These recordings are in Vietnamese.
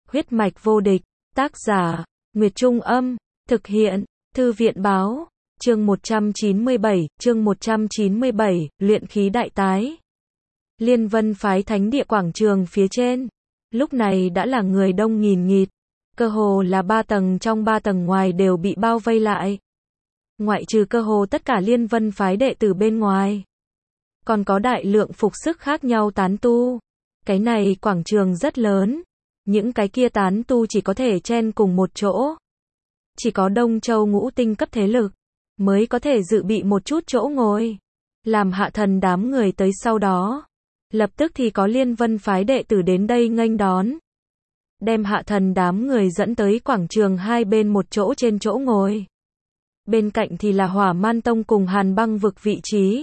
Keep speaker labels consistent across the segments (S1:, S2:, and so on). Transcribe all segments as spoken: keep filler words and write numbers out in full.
S1: Huyết mạch vô địch, tác giả, Nguyệt Trung Âm, thực hiện, Thư viện Báo, chương một trăm chín mươi bảy, chương một trăm chín mươi bảy, luyện khí đại tái. Liên Vân phái thánh địa quảng trường phía trên, lúc này đã là người đông nghìn nghịt, cơ hồ là ba tầng trong ba tầng ngoài đều bị bao vây lại. Ngoại trừ cơ hồ tất cả Liên Vân phái đệ tử bên ngoài, còn có đại lượng phục sức khác nhau tán tu. Cái này quảng trường rất lớn, những cái kia tán tu chỉ có thể chen cùng một chỗ. Chỉ có Đông Châu ngũ tinh cấp thế lực mới có thể dự bị một chút chỗ ngồi. Làm Hạ Thần đám người tới sau đó, lập tức thì có Liên Vân phái đệ tử đến đây nghênh đón, đem Hạ Thần đám người dẫn tới quảng trường hai bên một chỗ trên chỗ ngồi. Bên cạnh thì là Hỏa Man Tông cùng Hàn Băng vực vị trí.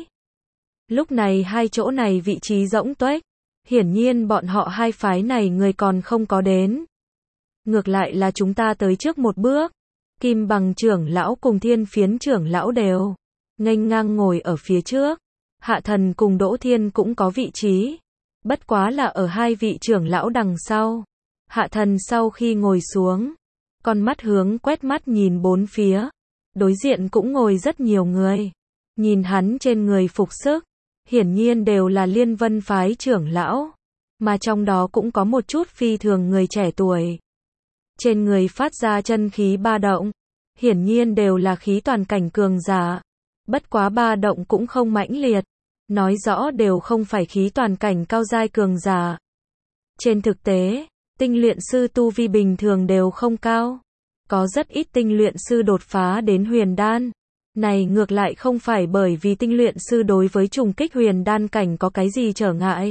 S1: Lúc này hai chỗ này vị trí rỗng tuếch, hiển nhiên bọn họ hai phái này người còn không có đến. Ngược lại là chúng ta tới trước một bước. Kim Bằng trưởng lão cùng Thiên Phiến trưởng lão đều nghênh ngang ngồi ở phía trước. Hạ Thần cùng Đỗ Thiên cũng có vị trí, bất quá là ở hai vị trưởng lão đằng sau. Hạ Thần sau khi ngồi xuống, con mắt hướng quét mắt nhìn bốn phía, đối diện cũng ngồi rất nhiều người. Nhìn hắn trên người phục sức, hiển nhiên đều là Liên Vân phái trưởng lão, mà trong đó cũng có một chút phi thường người trẻ tuổi. Trên người phát ra chân khí ba động, hiển nhiên đều là khí toàn cảnh cường giả. Bất quá ba động cũng không mãnh liệt, nói rõ đều không phải khí toàn cảnh cao giai cường giả. Trên thực tế, tinh luyện sư tu vi bình thường đều không cao, có rất ít tinh luyện sư đột phá đến huyền đan. Này ngược lại không phải bởi vì tinh luyện sư đối với trùng kích huyền đan cảnh có cái gì trở ngại,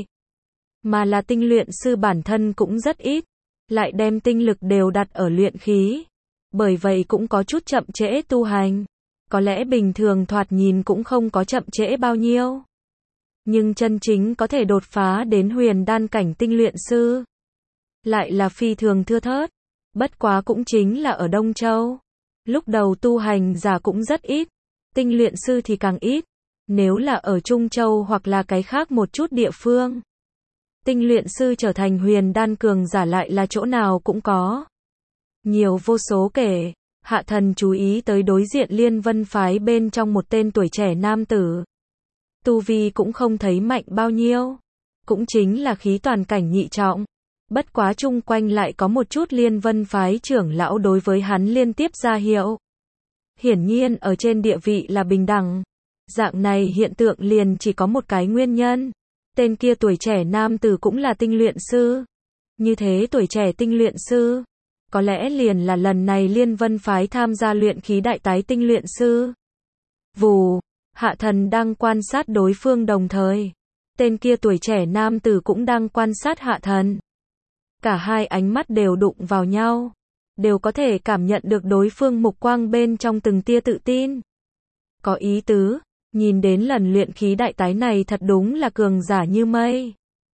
S1: mà là tinh luyện sư bản thân cũng rất ít, lại đem tinh lực đều đặt ở luyện khí, bởi vậy cũng có chút chậm trễ tu hành. Có lẽ bình thường thoạt nhìn cũng không có chậm trễ bao nhiêu, nhưng chân chính có thể đột phá đến huyền đan cảnh tinh luyện sư lại là phi thường thưa thớt. Bất quá cũng chính là ở Đông Châu, lúc đầu tu hành giả cũng rất ít, tinh luyện sư thì càng ít. Nếu là ở Trung Châu hoặc là cái khác một chút địa phương, tinh luyện sư trở thành huyền đan cường giả lại là chỗ nào cũng có, nhiều vô số kể. Hạ Thần chú ý tới đối diện Liên Vân phái bên trong một tên tuổi trẻ nam tử, tu vi cũng không thấy mạnh bao nhiêu, cũng chính là khí toàn cảnh nhị trọng. Bất quá chung quanh lại có một chút Liên Vân phái trưởng lão đối với hắn liên tiếp ra hiệu, hiển nhiên ở trên địa vị là bình đẳng. Dạng này hiện tượng liền chỉ có một cái nguyên nhân, tên kia tuổi trẻ nam tử cũng là tinh luyện sư. Như thế tuổi trẻ tinh luyện sư, có lẽ liền là lần này Liên Vân phái tham gia luyện khí đại tái tinh luyện sư. Vù, Hạ Thần đang quan sát đối phương, đồng thời tên kia tuổi trẻ nam tử cũng đang quan sát Hạ Thần. Cả hai ánh mắt đều đụng vào nhau, đều có thể cảm nhận được đối phương mục quang bên trong từng tia tự tin. Có ý tứ, nhìn đến lần luyện khí đại tái này thật đúng là cường giả như mây.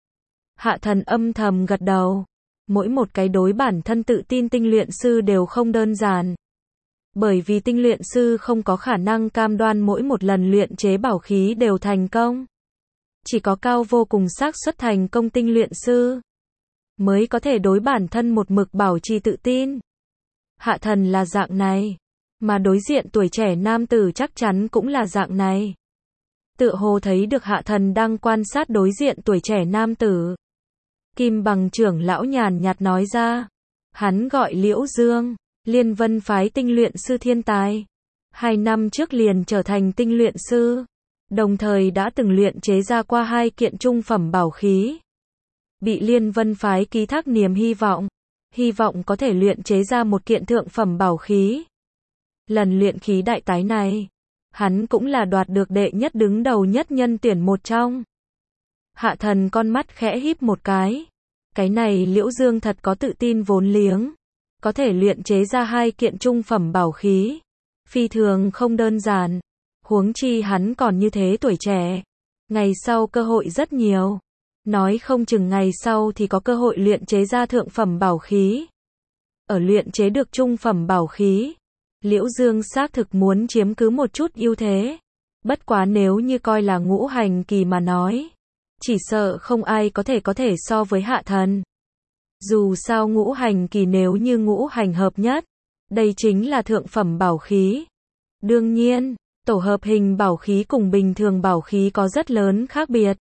S1: Hạ Thần âm thầm gật đầu. Mỗi một cái đối bản thân tự tin tinh luyện sư đều không đơn giản. Bởi vì tinh luyện sư không có khả năng cam đoan mỗi một lần luyện chế bảo khí đều thành công. Chỉ có cao vô cùng xác suất thành công tinh luyện sư mới có thể đối bản thân một mực bảo trì tự tin. Hạ Thần là dạng này, mà đối diện tuổi trẻ nam tử chắc chắn cũng là dạng này. Tựa hồ thấy được Hạ Thần đang quan sát đối diện tuổi trẻ nam tử, Kim Bằng trưởng lão nhàn nhạt nói ra, hắn gọi Liễu Dương, Liên Vân phái tinh luyện sư thiên tài. Hai năm trước liền trở thành tinh luyện sư, đồng thời đã từng luyện chế ra qua hai kiện trung phẩm bảo khí, bị Liên Vân phái ký thác niềm hy vọng, hy vọng có thể luyện chế ra một kiện thượng phẩm bảo khí. Lần luyện khí đại tái này, hắn cũng là đoạt được đệ nhất đứng đầu nhất nhân tuyển một trong. Hạ Thần con mắt khẽ híp một cái. Cái này Liễu Dương thật có tự tin vốn liếng, có thể luyện chế ra hai kiện trung phẩm bảo khí, phi thường không đơn giản. Huống chi hắn còn như thế tuổi trẻ, ngày sau cơ hội rất nhiều, nói không chừng ngày sau thì có cơ hội luyện chế ra thượng phẩm bảo khí. Ở luyện chế được trung phẩm bảo khí, Liễu Dương xác thực muốn chiếm cứ một chút ưu thế. Bất quá nếu như coi là ngũ hành kỳ mà nói, chỉ sợ không ai có thể có thể so với Hạ Thần. Dù sao ngũ hành kỳ nếu như ngũ hành hợp nhất, đây chính là thượng phẩm bảo khí. Đương nhiên, tổ hợp hình bảo khí cùng bình thường bảo khí có rất lớn khác biệt.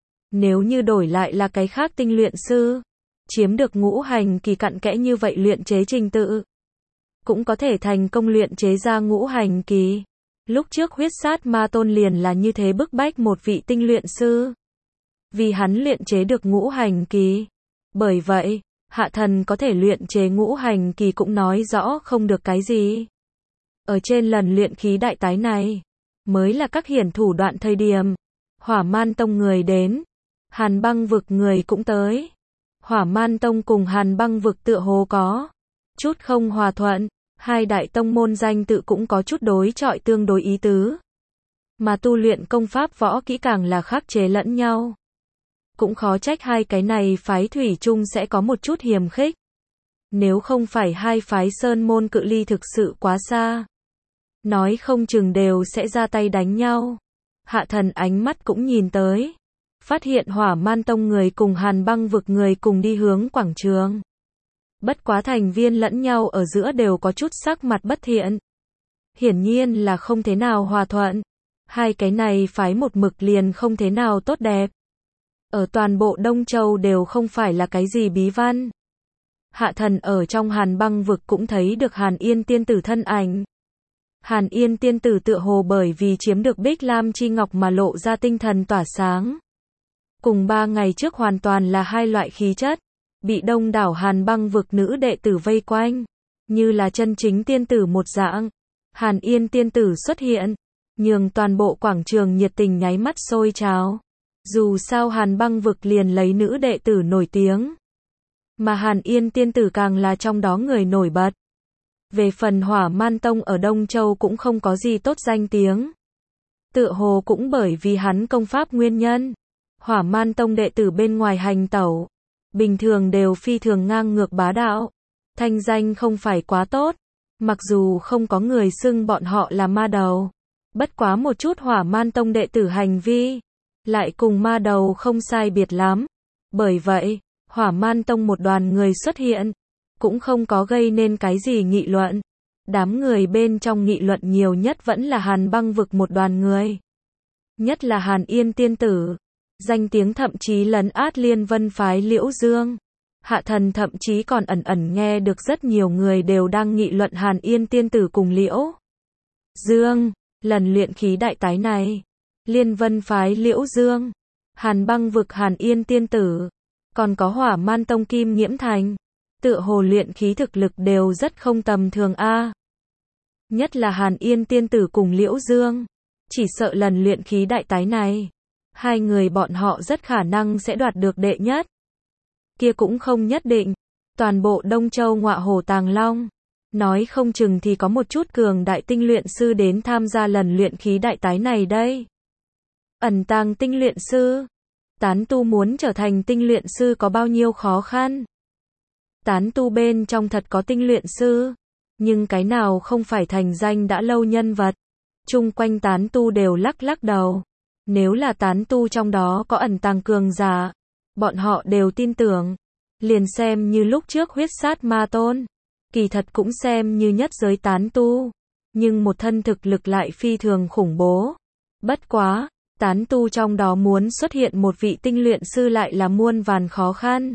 S1: Nếu như đổi lại là cái khác tinh luyện sư, chiếm được ngũ hành kỳ cặn kẽ như vậy luyện chế trình tự, cũng có thể thành công luyện chế ra ngũ hành kỳ. Lúc trước huyết sát ma tôn liền là như thế bức bách một vị tinh luyện sư. Vì hắn luyện chế được ngũ hành kỳ. Bởi vậy, hạ thần có thể luyện chế ngũ hành kỳ cũng nói rõ không được cái gì. Ở trên lần luyện khí đại tái này, mới là các hiển thủ đoạn thời điểm. Hỏa Man Tông người đến, Hàn Băng vực người cũng tới. Hỏa Man Tông cùng Hàn Băng vực tựa hồ có chút không hòa thuận, hai đại tông môn danh tự cũng có chút đối chọi tương đối ý tứ. Mà tu luyện công pháp võ kỹ càng là khắc chế lẫn nhau. Cũng khó trách hai cái này phái thủy chung sẽ có một chút hiềm khích. Nếu không phải hai phái sơn môn cự ly thực sự quá xa, nói không chừng đều sẽ ra tay đánh nhau. Hạ thần ánh mắt cũng nhìn tới, phát hiện Hỏa Man Tông người cùng Hàn Băng vực người cùng đi hướng quảng trường. Bất quá thành viên lẫn nhau ở giữa đều có chút sắc mặt bất thiện. Hiển nhiên là không thế nào hòa thuận. Hai cái này phái một mực liền không thế nào tốt đẹp. Ở toàn bộ Đông Châu đều không phải là cái gì bí văn. Hạ thần ở trong Hàn Băng vực cũng thấy được Hàn Yên tiên tử thân ảnh. Hàn Yên tiên tử tựa hồ bởi vì chiếm được Bích Lam chi ngọc mà lộ ra tinh thần tỏa sáng. Cùng ba ngày trước hoàn toàn là hai loại khí chất. Bị đông đảo Hàn Băng vực nữ đệ tử vây quanh, như là chân chính tiên tử một dạng. Hàn Yên tiên tử xuất hiện, nhường toàn bộ quảng trường nhiệt tình nháy mắt sôi trào. Dù sao Hàn Băng vực liền lấy nữ đệ tử nổi tiếng, mà Hàn Yên tiên tử càng là trong đó người nổi bật. Về phần Hỏa Man Tông ở Đông Châu cũng không có gì tốt danh tiếng. Tựa hồ cũng bởi vì hắn công pháp nguyên nhân. Hỏa Man Tông đệ tử bên ngoài hành tẩu, bình thường đều phi thường ngang ngược bá đạo. Thanh danh không phải quá tốt. Mặc dù không có người xưng bọn họ là ma đầu. Bất quá một chút Hỏa Man Tông đệ tử hành vi lại cùng ma đầu không sai biệt lắm. Bởi vậy, Hỏa Man Tông một đoàn người xuất hiện, cũng không có gây nên cái gì nghị luận. Đám người bên trong nghị luận nhiều nhất vẫn là Hàn Băng vực một đoàn người. Nhất là Hàn Yên tiên tử. Danh tiếng thậm chí lấn át Liên Vân phái Liễu Dương. Hạ thần thậm chí còn ẩn ẩn nghe được rất nhiều người đều đang nghị luận Hàn Yên tiên tử cùng Liễu Dương. Lần luyện khí đại tái này, Liên Vân phái Liễu Dương, Hàn Băng vực Hàn Yên tiên tử, còn có Hỏa Man Tông Kim Nghiễm Thành, tựa hồ luyện khí thực lực đều rất không tầm thường a. Nhất là Hàn Yên tiên tử cùng Liễu Dương, chỉ sợ lần luyện khí đại tái này, hai người bọn họ rất khả năng sẽ đoạt được đệ nhất. Kia cũng không nhất định, toàn bộ Đông Châu ngọa hổ tàng long, nói không chừng thì có một chút cường đại tinh luyện sư đến tham gia lần luyện khí đại tái này đây. Ẩn tàng tinh luyện sư. Tán tu muốn trở thành tinh luyện sư có bao nhiêu khó khăn? Tán tu bên trong thật có tinh luyện sư, nhưng cái nào không phải thành danh đã lâu nhân vật. Chung quanh tán tu đều lắc lắc đầu. Nếu là tán tu trong đó có ẩn tàng cường giả, bọn họ đều tin tưởng. Liền xem như lúc trước huyết sát ma tôn, kỳ thật cũng xem như nhất giới tán tu, nhưng một thân thực lực lại phi thường khủng bố. Bất quá, tán tu trong đó muốn xuất hiện một vị tinh luyện sư lại là muôn vàn khó khăn.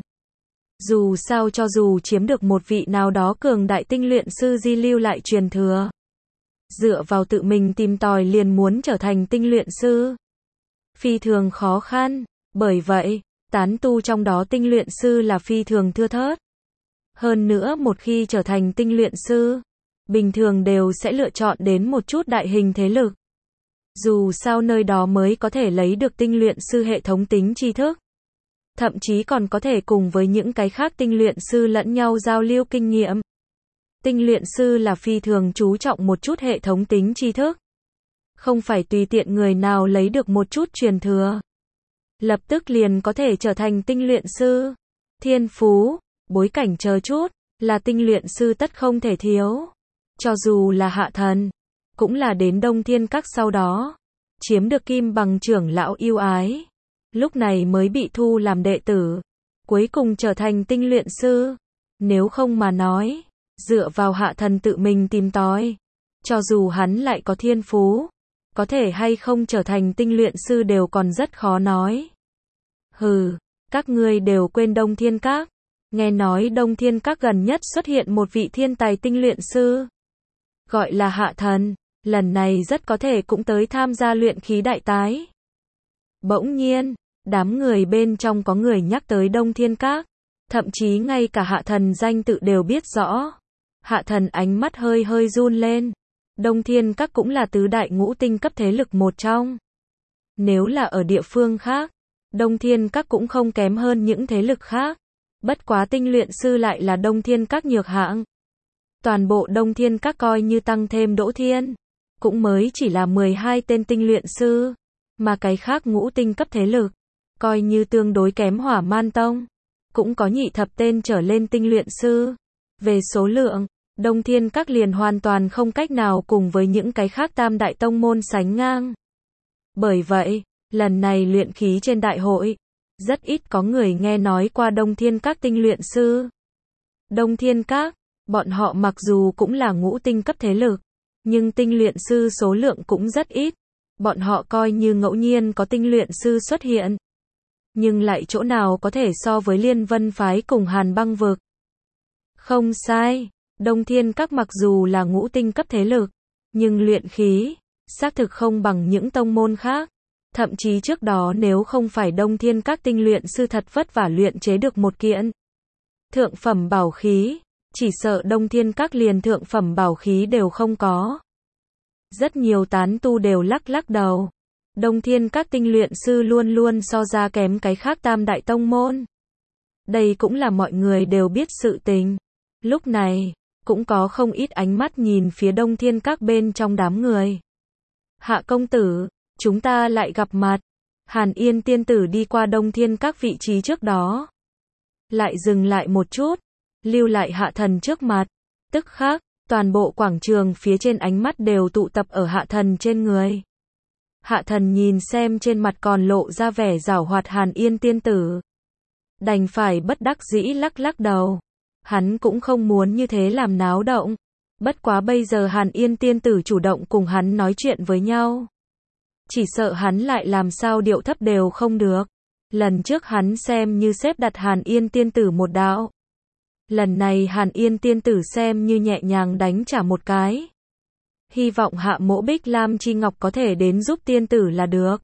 S1: Dù sao cho dù chiếm được một vị nào đó cường đại tinh luyện sư di lưu lại truyền thừa, dựa vào tự mình tìm tòi liền muốn trở thành tinh luyện sư, phi thường khó khăn. Bởi vậy, tán tu trong đó tinh luyện sư là phi thường thưa thớt. Hơn nữa một khi trở thành tinh luyện sư, bình thường đều sẽ lựa chọn đến một chút đại hình thế lực. Dù sao nơi đó mới có thể lấy được tinh luyện sư hệ thống tính tri thức. Thậm chí còn có thể cùng với những cái khác tinh luyện sư lẫn nhau giao lưu kinh nghiệm. Tinh luyện sư là phi thường chú trọng một chút hệ thống tính tri thức. Không phải tùy tiện người nào lấy được một chút truyền thừa, lập tức liền có thể trở thành tinh luyện sư. Thiên phú, bối cảnh chờ chút, là tinh luyện sư tất không thể thiếu. Cho dù là hạ thần, cũng là đến Đông Thiên Các sau đó, chiếm được kim bằng trưởng lão yêu ái, lúc này mới bị thu làm đệ tử. cuối cùng trở thành tinh luyện sư. Nếu không mà nói, dựa vào Hạ Thần tự mình tìm tòi, cho dù hắn lại có thiên phú, có thể hay không trở thành tinh luyện sư đều còn rất khó nói. Hừ, các ngươi đều quên Đông Thiên Các. Nghe nói Đông Thiên Các gần nhất xuất hiện một vị thiên tài tinh luyện sư, gọi là Hạ Thần, lần này rất có thể cũng tới tham gia luyện khí đại tái. Bỗng nhiên, đám người bên trong có người nhắc tới Đông Thiên Các, thậm chí ngay cả Hạ Thần danh tự đều biết rõ. Hạ Thần ánh mắt hơi hơi run lên. Đông Thiên Các cũng là tứ đại ngũ tinh cấp thế lực một trong. Nếu là ở địa phương khác, Đông Thiên Các cũng không kém hơn những thế lực khác. Bất quá tinh luyện sư lại là Đông Thiên Các nhược hạng. Toàn bộ Đông Thiên Các coi như tăng thêm Đỗ Thiên, cũng mới chỉ là mười hai tên tinh luyện sư, mà cái khác ngũ tinh cấp thế lực, coi như tương đối kém Hỏa Man Tông, cũng có nhị thập tên trở lên tinh luyện sư. Về số lượng, Đông Thiên Các liền hoàn toàn không cách nào cùng với những cái khác tam đại tông môn sánh ngang. Bởi vậy, lần này luyện khí trên đại hội, rất ít có người nghe nói qua Đông Thiên Các tinh luyện sư. Đông Thiên Các, bọn họ mặc dù cũng là ngũ tinh cấp thế lực, nhưng tinh luyện sư số lượng cũng rất ít. Bọn họ coi như ngẫu nhiên có tinh luyện sư xuất hiện, nhưng lại chỗ nào có thể so với Liên Vân Phái cùng Hàn Băng Vực. Không sai, Đông Thiên Các mặc dù là ngũ tinh cấp thế lực, nhưng luyện khí, xác thực không bằng những tông môn khác. Thậm chí trước đó nếu không phải Đông Thiên Các tinh luyện sư thật vất vả luyện chế được một kiện thượng phẩm bảo khí, chỉ sợ Đông Thiên Các liền thượng phẩm bảo khí đều không có. Rất nhiều tán tu đều lắc lắc đầu. Đông Thiên Các tinh luyện sư luôn luôn so ra kém cái khác tam đại tông môn. Đây cũng là mọi người đều biết sự tình. Lúc này, cũng có không ít ánh mắt nhìn phía Đông Thiên Các bên trong đám người. Hạ công tử, chúng ta lại gặp mặt. Hàn Yên tiên tử đi qua Đông Thiên Các vị trí trước đó, lại dừng lại một chút, lưu lại Hạ Thần trước mặt. Tức khắc, toàn bộ quảng trường phía trên ánh mắt đều tụ tập ở Hạ Thần trên người. Hạ Thần nhìn xem trên mặt còn lộ ra vẻ giảo hoạt Hàn Yên tiên tử, đành phải bất đắc dĩ lắc lắc đầu. Hắn cũng không muốn như thế làm náo động. Bất quá bây giờ Hàn Yên tiên tử chủ động cùng hắn nói chuyện với nhau, chỉ sợ hắn lại làm sao điệu thấp đều không được. Lần trước hắn xem như xếp đặt Hàn Yên tiên tử một đạo. Lần này Hàn Yên tiên tử xem như nhẹ nhàng đánh trả một cái. Hy vọng Hạ Mỗ Bích Lam Chi Ngọc có thể đến giúp tiên tử là được.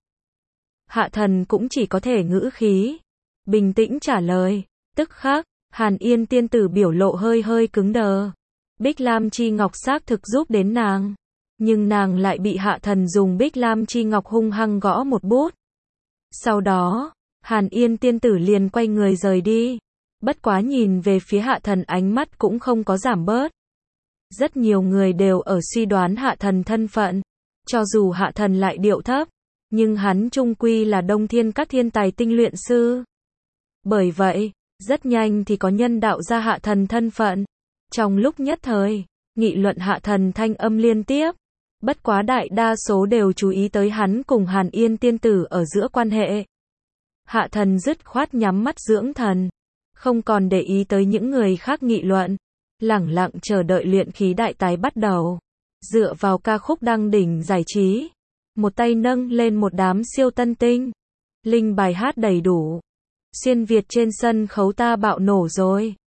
S1: Hạ Thần cũng chỉ có thể ngữ khí bình tĩnh trả lời. Tức khắc, Hàn Yên tiên tử biểu lộ hơi hơi cứng đờ. Bích Lam Chi Ngọc xác thực giúp đến nàng, nhưng nàng lại bị Hạ Thần dùng Bích Lam Chi Ngọc hung hăng gõ một bút. Sau đó, Hàn Yên tiên tử liền quay người rời đi. Bất quá nhìn về phía Hạ Thần ánh mắt cũng không có giảm bớt. Rất nhiều người đều ở suy đoán Hạ Thần thân phận. Cho dù Hạ Thần lại điệu thấp, nhưng hắn chung quy là Đông Thiên Các thiên tài tinh luyện sư. Bởi vậy, rất nhanh thì có nhân đạo ra Hạ Thần thân phận. Trong lúc nhất thời, nghị luận Hạ Thần thanh âm liên tiếp. Bất quá đại đa số đều chú ý tới hắn cùng Hàn Yên tiên tử ở giữa quan hệ. Hạ Thần dứt khoát nhắm mắt dưỡng thần, không còn để ý tới những người khác nghị luận, lẳng lặng chờ đợi luyện khí đại tái bắt đầu. Dựa vào ca khúc đăng đỉnh giải trí, một tay nâng lên một đám siêu tân tinh, linh bài hát đầy đủ. Xuyên Việt trên sân khấu ta bạo nổ rồi.